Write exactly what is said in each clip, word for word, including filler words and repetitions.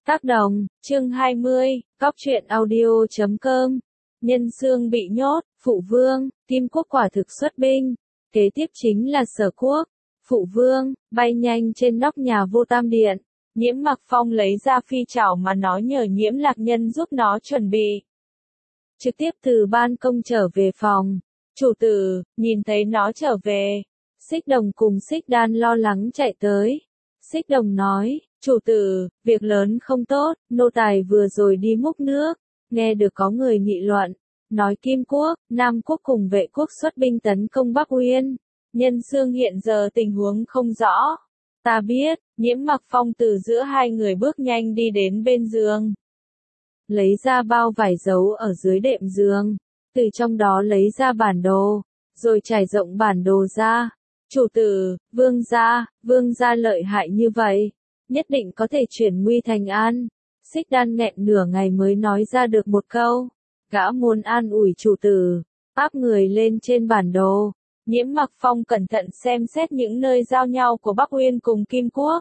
Tác đồng, chương hai mươi, Cóc truyện audio chấm com. Nhân Xương bị nhốt, Phụ Vương, Kim Quốc quả thực xuất binh. Kế tiếp chính là Sở Quốc. Phụ Vương, bay nhanh trên nóc nhà Vô Tam Điện. Nhiễm Mặc Phong lấy ra phi trảo mà nói nhờ Nhiễm Lạc Nhân giúp nó chuẩn bị. Trực tiếp từ ban công trở về phòng. Chủ tử, nhìn thấy nó trở về. Xích Đồng cùng Xích Đan lo lắng chạy tới. Xích Đồng nói, chủ tử, việc lớn không tốt, nô tài vừa rồi đi múc nước, nghe được có người nghị luận, nói Kim Quốc, Nam Quốc cùng Vệ Quốc xuất binh tấn công Bắc Uyên. Nhân Xương hiện giờ tình huống không rõ. Ta biết, Nhiễm Mặc Phong từ giữa hai người bước nhanh đi đến bên giường. Lấy ra bao vải giấu ở dưới đệm giường, từ trong đó lấy ra bản đồ, rồi trải rộng bản đồ ra. Chủ tử, vương gia, vương gia lợi hại như vậy, nhất định có thể chuyển nguy thành an. Xích Đan nghẹn nửa ngày mới nói ra được một câu. Gã muốn an ủi chủ tử, áp người lên trên bản đồ. Nhiễm Mặc Phong cẩn thận xem xét những nơi giao nhau của Bắc Uyên cùng Kim Quốc,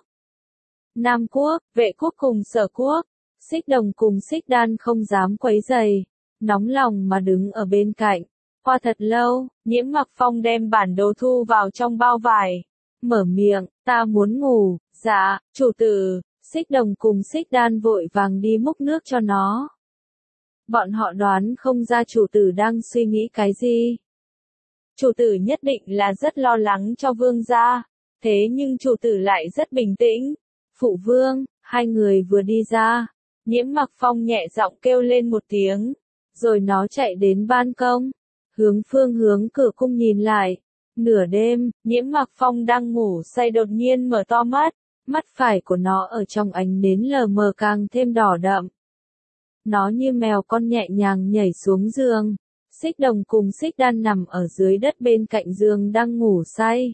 Nam Quốc, Vệ Quốc cùng Sở Quốc. Xích Đồng cùng Xích Đan không dám quấy rầy, nóng lòng mà đứng ở bên cạnh. Qua thật lâu, Nhiễm Mặc Phong đem bản đồ thu vào trong bao vải. Mở miệng, ta muốn ngủ. Dạ, chủ tử. Xích Đồng cùng Xích Đan vội vàng đi múc nước cho nó. Bọn họ đoán không ra chủ tử đang suy nghĩ cái gì. Chủ tử nhất định là rất lo lắng cho vương gia. Thế nhưng chủ tử lại rất bình tĩnh. Phụ vương, hai người vừa đi ra. Nhiễm Mặc Phong nhẹ giọng kêu lên một tiếng. Rồi nó chạy đến ban công. Hướng phương hướng cửa cung nhìn lại. Nửa đêm, Nhiễm Mặc Phong đang ngủ say đột nhiên mở to mắt. Mắt phải của nó ở trong ánh nến lờ mờ càng thêm đỏ đậm. Nó như mèo con nhẹ nhàng nhảy xuống giường. Xích Đồng cùng Xích Đan nằm ở dưới đất bên cạnh giường đang ngủ say.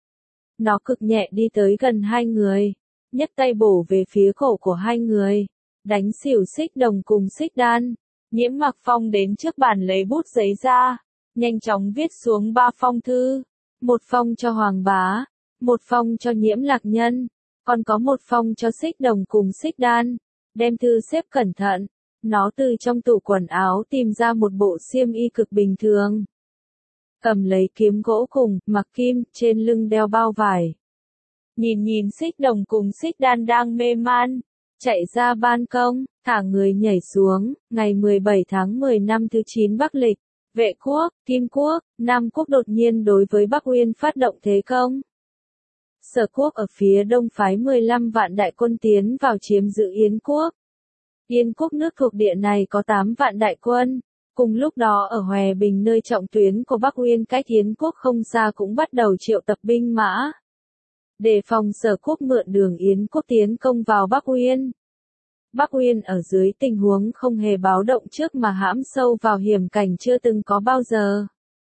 Nó cực nhẹ đi tới gần hai người. Nhấc tay bổ về phía cổ của hai người. Đánh xỉu Xích Đồng cùng Xích Đan. Nhiễm Mặc Phong đến trước bàn lấy bút giấy ra. Nhanh chóng viết xuống ba phong thư. Một phong cho Hoàng Bá. Một phong cho Nhiễm Lạc Nhân. Còn có một phong cho Xích Đồng cùng Xích Đan. Đem thư xếp cẩn thận. Nó từ trong tủ quần áo tìm ra một bộ xiêm y cực bình thường. Cầm lấy kiếm gỗ cùng, mặc kim, trên lưng đeo bao vải. Nhìn nhìn Xích Đồng cùng Xích Đan đang mê man. Chạy ra ban công, thả người nhảy xuống. Ngày mười bảy tháng mười năm thứ chín Bắc Lịch. Vệ Quốc, Kim Quốc, Nam Quốc đột nhiên đối với Bắc Uyên phát động thế công. Sở Quốc ở phía đông phái mười lăm vạn đại quân tiến vào chiếm giữ Yến Quốc. Yến Quốc nước thuộc địa này có tám vạn đại quân. Cùng lúc đó ở Hòe Bình nơi trọng tuyến của Bắc Uyên cách Yến Quốc không xa cũng bắt đầu triệu tập binh mã. Đề phòng Sở Quốc mượn đường Yến Quốc tiến công vào Bắc Uyên. Bắc Uyên ở dưới tình huống không hề báo động trước mà hãm sâu vào hiểm cảnh chưa từng có bao giờ.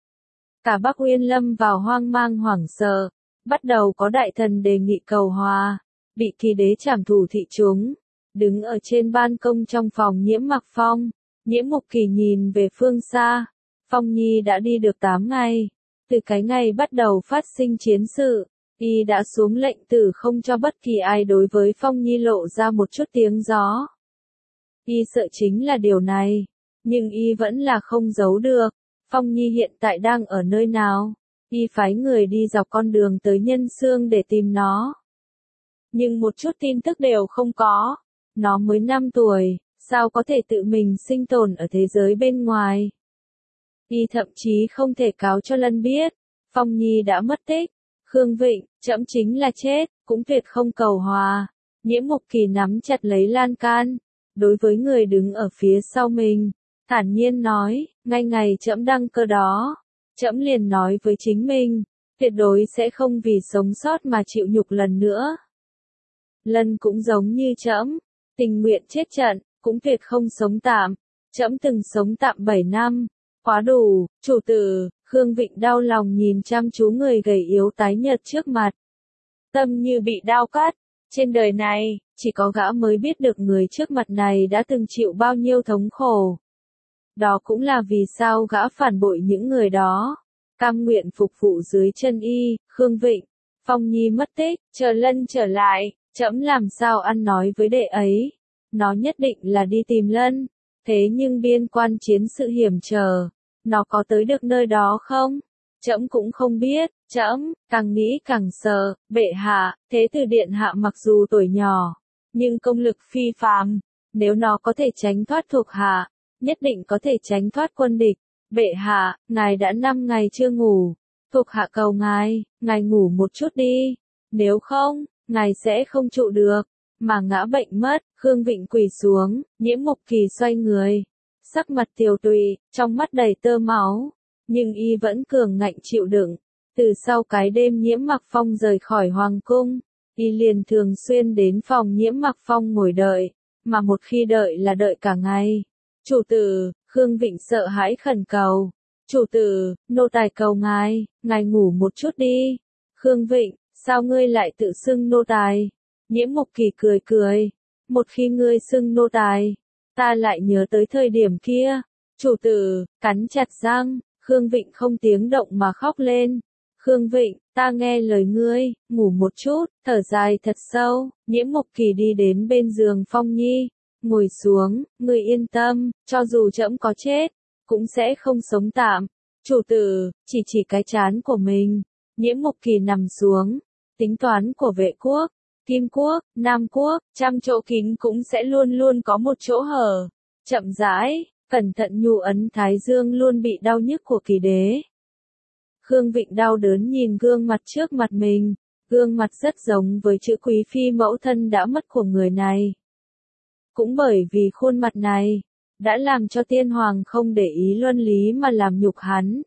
Cả Bắc Uyên lâm vào hoang mang hoảng sợ, bắt đầu có đại thần đề nghị cầu hòa, bị Kỳ Đế trảm thủ thị chúng. Đứng ở trên ban công trong phòng Nhiễm Mặc Phong, Nhiễm Mục Kỳ nhìn về phương xa. Phong Nhi đã đi được tám ngày, từ cái ngày bắt đầu phát sinh chiến sự. Y đã xuống lệnh tử không cho bất kỳ ai đối với Phong Nhi lộ ra một chút tiếng gió. Y sợ chính là điều này, nhưng Y vẫn là không giấu được. Phong Nhi hiện tại đang ở nơi nào? Y phái người đi dọc con đường tới Nhân Xương để tìm nó. Nhưng một chút tin tức đều không có. Nó mới năm tuổi, sao có thể tự mình sinh tồn ở thế giới bên ngoài? Y thậm chí không thể cáo cho Lân biết. Phong Nhi đã mất tích. Khương Vịnh, trẫm chính là chết, cũng tuyệt không cầu hòa. Nhiễm Mục Kỳ nắm chặt lấy lan can. Đối với người đứng ở phía sau mình, thản nhiên nói, ngay ngày trẫm đăng cơ đó, trẫm liền nói với chính mình, tuyệt đối sẽ không vì sống sót mà chịu nhục lần nữa. Lân cũng giống như trẫm, tình nguyện chết trận, cũng tuyệt không sống tạm. Trẫm từng sống tạm bảy năm, quá đủ. Chủ tử, Khương Vịnh đau lòng nhìn chăm chú người gầy yếu tái nhợt trước mặt. Tâm như bị đao cắt. Trên đời này, chỉ có gã mới biết được người trước mặt này đã từng chịu bao nhiêu thống khổ. Đó cũng là vì sao gã phản bội những người đó. Cam nguyện phục vụ dưới chân Y. Khương Vịnh, Phong Nhi mất tích, chờ Lân trở lại, trẫm làm sao ăn nói với đệ ấy. nó nhất định là đi tìm Lân. Thế nhưng biên quan chiến sự hiểm trở, nó có tới được nơi đó không? Trẫm cũng không biết, trẫm càng nghĩ càng sợ, bệ hạ, thế tử điện hạ mặc dù tuổi nhỏ, nhưng công lực phi phàm, nếu nó có thể tránh thoát thuộc hạ, nhất định có thể tránh thoát quân địch. Bệ hạ, ngài đã năm ngày chưa ngủ, thuộc hạ cầu ngài, ngài ngủ một chút đi, nếu không, ngài sẽ không trụ được, mà ngã bệnh mất. Khương Vịnh quỳ xuống, Nhiễm Mộc Kỳ xoay người, sắc mặt tiều tụy, trong mắt đầy tơ máu, nhưng y vẫn cường ngạnh chịu đựng. Từ sau cái đêm Nhiễm Mặc Phong rời khỏi hoàng cung, y liền thường xuyên đến phòng Nhiễm Mặc Phong ngồi đợi, mà một khi đợi là đợi cả ngày. Chủ tử, Khương Vịnh sợ hãi khẩn cầu, chủ tử, nô tài cầu ngài, ngài ngủ một chút đi. Khương Vịnh, sao ngươi lại tự xưng nô tài? Nhiễm Mộc Kỳ cười cười, một khi ngươi xưng nô tài, ta lại nhớ tới thời điểm kia. Chủ tử, cắn chặt răng, Khương Vịnh không tiếng động mà khóc lên. Khương Vịnh, ta nghe lời ngươi, ngủ một chút. Thở dài thật sâu, Nhiễm Mộc Kỳ đi đến bên giường Phong Nhi, ngồi xuống. Ngươi yên tâm, cho dù trẫm có chết, cũng sẽ không sống tạm. Chủ tử, chỉ chỉ cái trán của mình. Nhiễm Mộc Kỳ nằm xuống, tính toán của Vệ quốc, Kim quốc, Nam quốc, trăm chỗ kín cũng sẽ luôn luôn có một chỗ hở. Chậm rãi, cẩn thận nhu ấn thái dương luôn bị đau nhức của Kỳ đế. Khương Vịnh đau đớn nhìn gương mặt trước mặt mình, gương mặt rất giống với chữ quý phi mẫu thân đã mất của người này. Cũng bởi vì khuôn mặt này, đã làm cho tiên hoàng không để ý luân lý mà làm nhục hắn.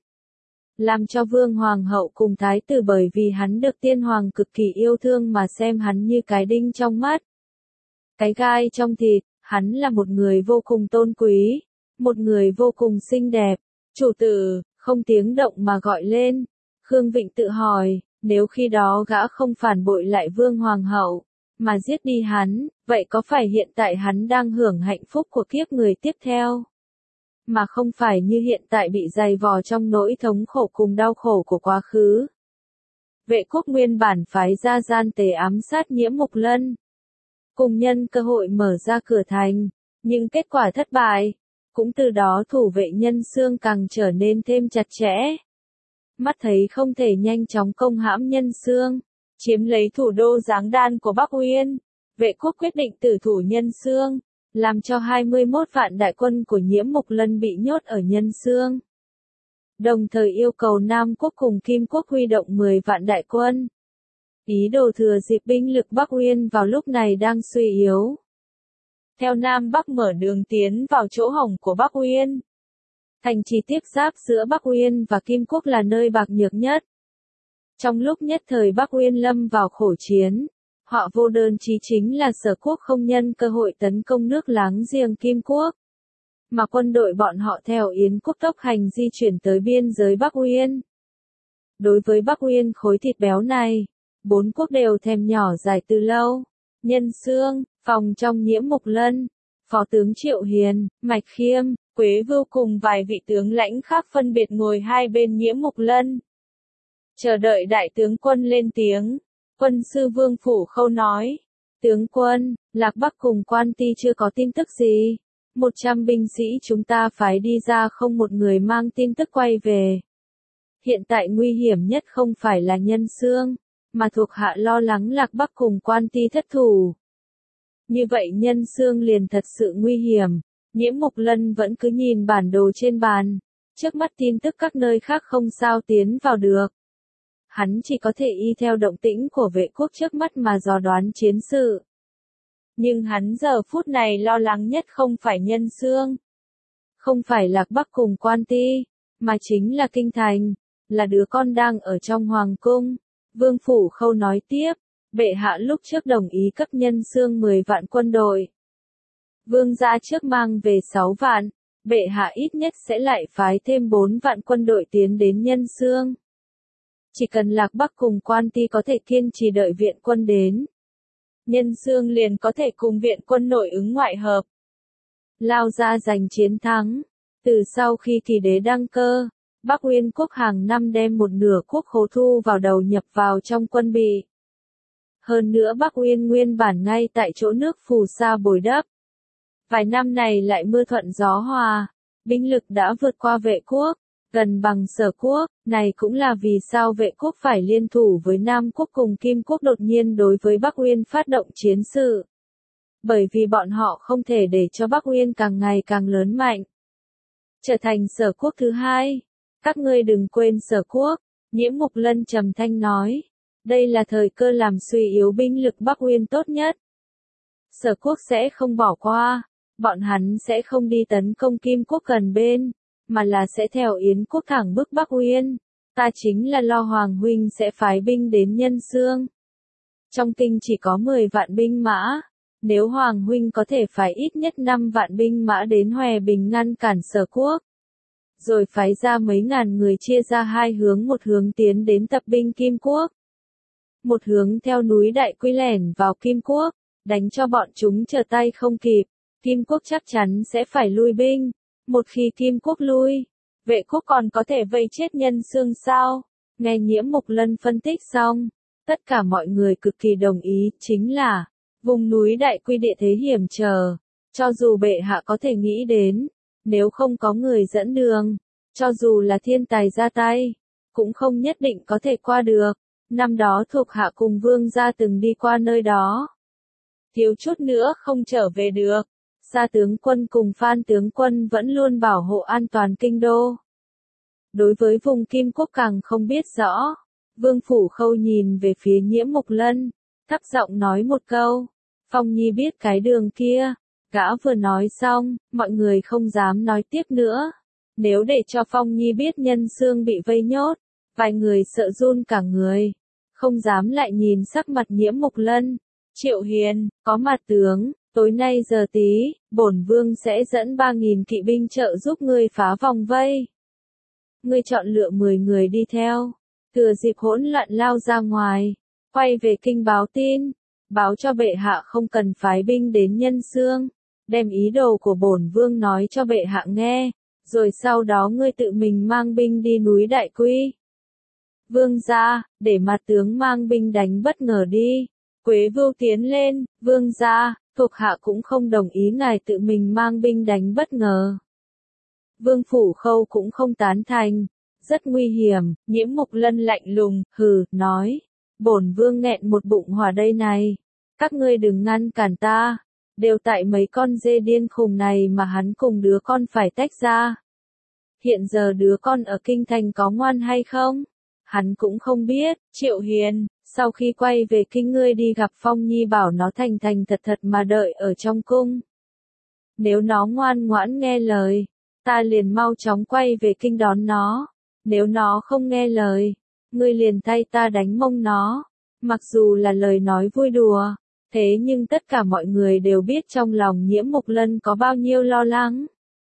Làm cho vương hoàng hậu cùng thái tử bởi vì hắn được tiên hoàng cực kỳ yêu thương mà xem hắn như cái đinh trong mắt. Cái gai trong thịt, hắn là một người vô cùng tôn quý, một người vô cùng xinh đẹp. Chủ tử, không tiếng động mà gọi lên. Khương Vịnh tự hỏi, nếu khi đó gã không phản bội lại vương hoàng hậu, mà giết đi hắn, vậy có phải hiện tại hắn đang hưởng hạnh phúc của kiếp người tiếp theo? Mà không phải như hiện tại bị dày vò trong nỗi thống khổ cùng đau khổ của quá khứ. Vệ quốc nguyên bản phái ra gian tế ám sát Nhiễm Mục Lân, cùng nhân cơ hội mở ra cửa thành, nhưng kết quả thất bại. Cũng từ đó thủ vệ Nhân Xương càng trở nên thêm chặt chẽ. Mắt thấy không thể nhanh chóng công hãm Nhân Xương, chiếm lấy thủ đô Giáng Đan của Bắc Uyên, Vệ quốc quyết định tử thủ Nhân Xương, làm cho hai mươi mốt vạn đại quân của Nhiễm Mục Lân bị nhốt ở Nhân Xương. Đồng thời yêu cầu Nam quốc cùng Kim quốc huy động mười vạn đại quân. Ý đồ thừa dịp binh lực Bắc Uyên vào lúc này đang suy yếu, theo Nam Bắc mở đường tiến vào chỗ hổng của Bắc Uyên. Thành trì tiếp giáp giữa Bắc Uyên và Kim quốc là nơi bạc nhược nhất. Trong lúc nhất thời Bắc Uyên lâm vào khổ chiến, họ vô đơn chí chính là Sở quốc không nhân cơ hội tấn công nước láng giềng Kim quốc, mà quân đội bọn họ theo Yến quốc tốc hành di chuyển tới biên giới Bắc Uyên. Đối với Bắc Uyên khối thịt béo này, bốn quốc đều thèm nhỏ dài từ lâu. Nhân Xương, phòng trong Nhiễm Mục Lân, Phó tướng Triệu Hiền, Mạch Khiêm, Quế Vưu cùng vài vị tướng lãnh khác phân biệt ngồi hai bên Nhiễm Mục Lân, chờ đợi đại tướng quân lên tiếng. Quân sư Vương Phủ Khâu nói, tướng quân, Lạc Bắc cùng Quan Ti chưa có tin tức gì. Một trăm binh sĩ chúng ta phái đi ra không một người mang tin tức quay về. Hiện tại nguy hiểm nhất không phải là Nhân Xương, mà thuộc hạ lo lắng Lạc Bắc cùng Quan Ti thất thủ. Như vậy Nhân Xương liền thật sự nguy hiểm. Nhiễm Mục Lân vẫn cứ nhìn bản đồ trên bàn, trước mắt tin tức các nơi khác không sao tiến vào được. Hắn chỉ có thể y theo động tĩnh của Vệ quốc trước mắt mà dò đoán chiến sự. Nhưng hắn giờ phút này lo lắng nhất không phải Nhân Xương, không phải Lạc Bắc cùng Quan Ti, mà chính là Kinh Thành, là đứa con đang ở trong hoàng cung. Vương Phủ Khâu nói tiếp, bệ hạ lúc trước đồng ý cấp Nhân Xương mười vạn quân đội. Vương gia trước mang về sáu vạn, bệ hạ ít nhất sẽ lại phái thêm bốn vạn quân đội tiến đến Nhân Xương. Chỉ cần Lạc Bắc cùng Quan Ti có thể kiên trì đợi viện quân đến, Nhân Xương liền có thể cùng viện quân nội ứng ngoại hợp, lao ra giành chiến thắng. Từ sau khi Kỳ đế đăng cơ, Bắc Uyên quốc hàng năm đem một nửa quốc khố thu vào đầu nhập vào trong quân bị. Hơn nữa Bắc Uyên nguyên bản ngay tại chỗ nước phù sa bồi đắp, Vài năm này lại mưa thuận gió hòa, binh lực đã vượt qua Vệ quốc, gần bằng Sở quốc, này cũng là vì sao Vệ quốc phải liên thủ với Nam quốc cùng Kim quốc đột nhiên đối với Bắc Uyên phát động chiến sự. Bởi vì bọn họ không thể để cho Bắc Uyên càng ngày càng lớn mạnh, trở thành Sở quốc thứ hai. Các ngươi đừng quên Sở quốc, Nhiễm Mục Lân trầm thanh nói. Đây là thời cơ làm suy yếu binh lực Bắc Uyên tốt nhất. Sở quốc sẽ không bỏ qua, bọn hắn sẽ không đi tấn công Kim quốc gần bên, mà là sẽ theo Yến quốc thẳng bức Bắc Uyên. Ta chính là lo Hoàng huynh sẽ phái binh đến Nhân Xương. Trong kinh chỉ có mười vạn binh mã, nếu Hoàng huynh có thể phái ít nhất năm vạn binh mã đến Hoè Bình ngăn cản Sở quốc, rồi phái ra mấy ngàn người chia ra hai hướng, một hướng tiến đến tập binh Kim quốc, một hướng theo núi Đại Quy lẻn vào Kim quốc, đánh cho bọn chúng trở tay không kịp. Kim quốc chắc chắn sẽ phải lui binh. Một khi Kim quốc lui, Vệ quốc còn có thể vây chết Nhân Xương sao? Nghe Nhiễm Mục Lân phân tích xong, tất cả mọi người cực kỳ đồng ý, chính là vùng núi Đại Quy địa thế hiểm trở, cho dù bệ hạ có thể nghĩ đến, nếu không có người dẫn đường, cho dù là thiên tài ra tay, cũng không nhất định có thể qua được. Năm đó thuộc hạ cùng vương gia từng đi qua nơi đó, thiếu chút nữa không trở về được. Sa tướng quân cùng Phan tướng quân vẫn luôn bảo hộ an toàn kinh đô. Đối với vùng Kim quốc càng không biết rõ. Vương Phủ Khâu nhìn về phía Nhiễm Mục Lân, thấp giọng nói một câu. Phong Nhi biết cái đường kia. Gã vừa nói xong, mọi người không dám nói tiếp nữa. Nếu để cho Phong Nhi biết Nhân Xương bị vây nhốt, vài người sợ run cả người, không dám lại nhìn sắc mặt Nhiễm Mục Lân. Triệu Hiền, có mặt tướng, tối nay giờ tí, bổn vương sẽ dẫn ba nghìn kỵ binh trợ giúp ngươi phá vòng vây. Ngươi chọn lựa mười người đi theo, thừa dịp hỗn loạn lao ra ngoài, quay về kinh báo tin, báo cho bệ hạ không cần phái binh đến Nhân Xương, đem ý đồ của bổn vương nói cho bệ hạ nghe, rồi sau đó ngươi tự mình mang binh đi núi Đại Quy. Vương gia, để mặt tướng mang binh đánh bất ngờ đi. Quế Vưu tiến lên, vương gia, thuộc hạ cũng không đồng ý ngài tự mình mang binh đánh bất ngờ. Vương Phủ Khâu cũng không tán thành, rất nguy hiểm. Nhiễm Mục Lân lạnh lùng, hừ, nói, bổn vương nghẹn một bụng hỏa đây này, các ngươi đừng ngăn cản ta, đều tại mấy con dê điên khùng này mà hắn cùng đứa con phải tách ra. Hiện giờ đứa con ở kinh thành có ngoan hay không? Hắn cũng không biết. Triệu Hiền, sau khi quay về kinh ngươi đi gặp Phong Nhi bảo nó thành thành thật thật mà đợi ở trong cung. Nếu nó ngoan ngoãn nghe lời, ta liền mau chóng quay về kinh đón nó. Nếu nó không nghe lời, ngươi liền thay ta đánh mông nó. Mặc dù là lời nói vui đùa, thế nhưng tất cả mọi người đều biết trong lòng Nhiễm Mục Lân có bao nhiêu lo lắng.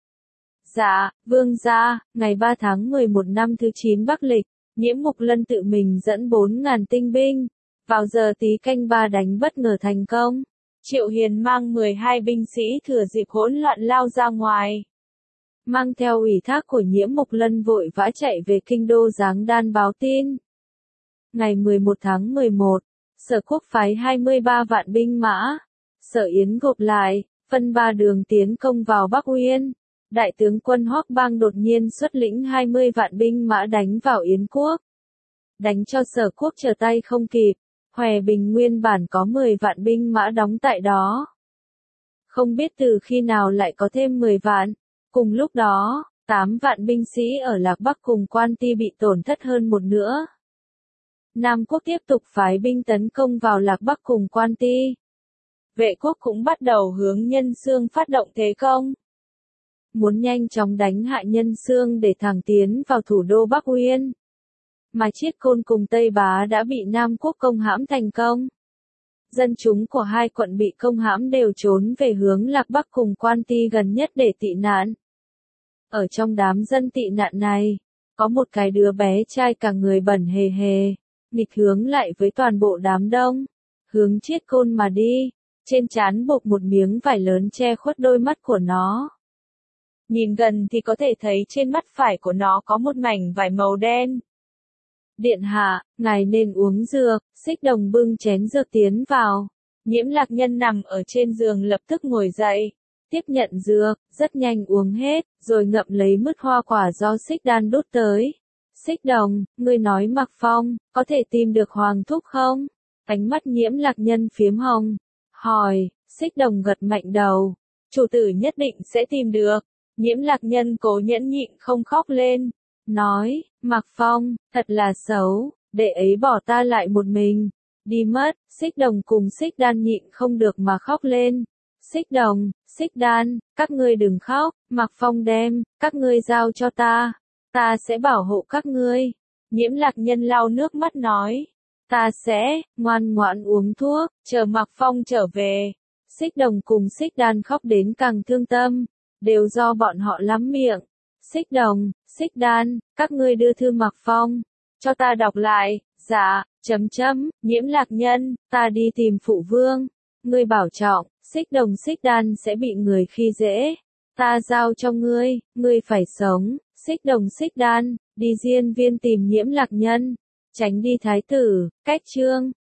Dạ, vương gia, ngày ba tháng mười một năm thứ chín Bắc lịch, Nhiễm Mục Lân tự mình dẫn bốn ngàn tinh binh, vào giờ tí canh ba đánh bất ngờ thành công. Triệu Hiền mang mười hai binh sĩ thừa dịp hỗn loạn lao ra ngoài. Mang theo ủy thác của Nhiễm Mục Lân vội vã chạy về kinh đô Giáng Đan báo tin. Ngày mười một tháng mười một, Sở quốc phái hai mươi ba vạn binh mã. Sở Yến gộp lại, phân ba đường tiến công vào Bắc Uyên. Đại tướng quân Hoắc Bang đột nhiên xuất lĩnh hai mươi vạn binh mã đánh vào Yến quốc. Đánh cho Sở quốc trở tay không kịp. Hoè Bình nguyên bản có mười vạn binh mã đóng tại đó. Không biết từ khi nào lại có thêm mười vạn. Cùng lúc đó, tám vạn binh sĩ ở Lạc Bắc cùng Quan Ti bị tổn thất hơn một nữa. Nam quốc tiếp tục phái binh tấn công vào Lạc Bắc cùng Quan Ti. Vệ quốc cũng bắt đầu hướng Nhân Xương phát động thế công. Muốn nhanh chóng đánh hạ Nhân Xương để thẳng tiến vào thủ đô Bắc Uyên. Mà Chiết Côn cùng Tây Bá đã bị Nam quốc công hãm thành công. Dân chúng của hai quận bị công hãm đều trốn về hướng Lạc Bắc cùng Quan Ti gần nhất để tị nạn. Ở trong đám dân tị nạn này, có một cái đứa bé trai cả người bẩn hề hề, nghịch hướng lại với toàn bộ đám đông, hướng Chiết Côn mà đi, trên trán buộc một miếng vải lớn che khuất đôi mắt của nó. Nhìn gần thì có thể thấy trên mắt phải của nó có một mảnh vải màu đen. Điện hạ, ngài nên uống dược. Xích Đồng bưng chén dược tiến vào. Nhiễm Lạc Nhân nằm ở trên giường lập tức ngồi dậy. tiếp nhận dược, rất nhanh uống hết, rồi ngậm lấy mứt hoa quả do Xích Đan đút tới. Xích Đồng, ngươi nói Mạc Phong, có thể tìm được Hoàng Thúc không? Ánh mắt Nhiễm Lạc Nhân phiếm hồng. Hỏi, Xích Đồng gật mạnh đầu. Chủ tử nhất định sẽ tìm được. Nhiễm Lạc Nhân cố nhẫn nhịn không khóc lên. Nói, Mạc Phong, thật là xấu, đệ ấy bỏ ta lại một mình. Đi mất, Xích Đồng cùng Xích Đan nhịn không được mà khóc lên. Xích Đồng, Xích Đan, các ngươi đừng khóc, Mạc Phong đem, các ngươi giao cho ta. Ta sẽ bảo hộ các ngươi. Nhiễm Lạc Nhân lau nước mắt nói. Ta sẽ, ngoan ngoãn uống thuốc, chờ Mạc Phong trở về. Xích Đồng cùng Xích Đan khóc đến càng thương tâm. Đều do bọn họ lắm miệng. Xích Đồng, Xích Đan, các ngươi đưa thư Mạc Phong. Cho ta đọc lại, dạ, chấm chấm, Nhiễm Lạc Nhân, ta đi tìm phụ vương. Ngươi bảo trọng, Xích Đồng Xích Đan sẽ bị người khi dễ. Ta giao cho ngươi, ngươi phải sống. Xích Đồng Xích Đan, đi diên viên tìm Nhiễm Lạc Nhân. Tránh đi thái tử, cách chương.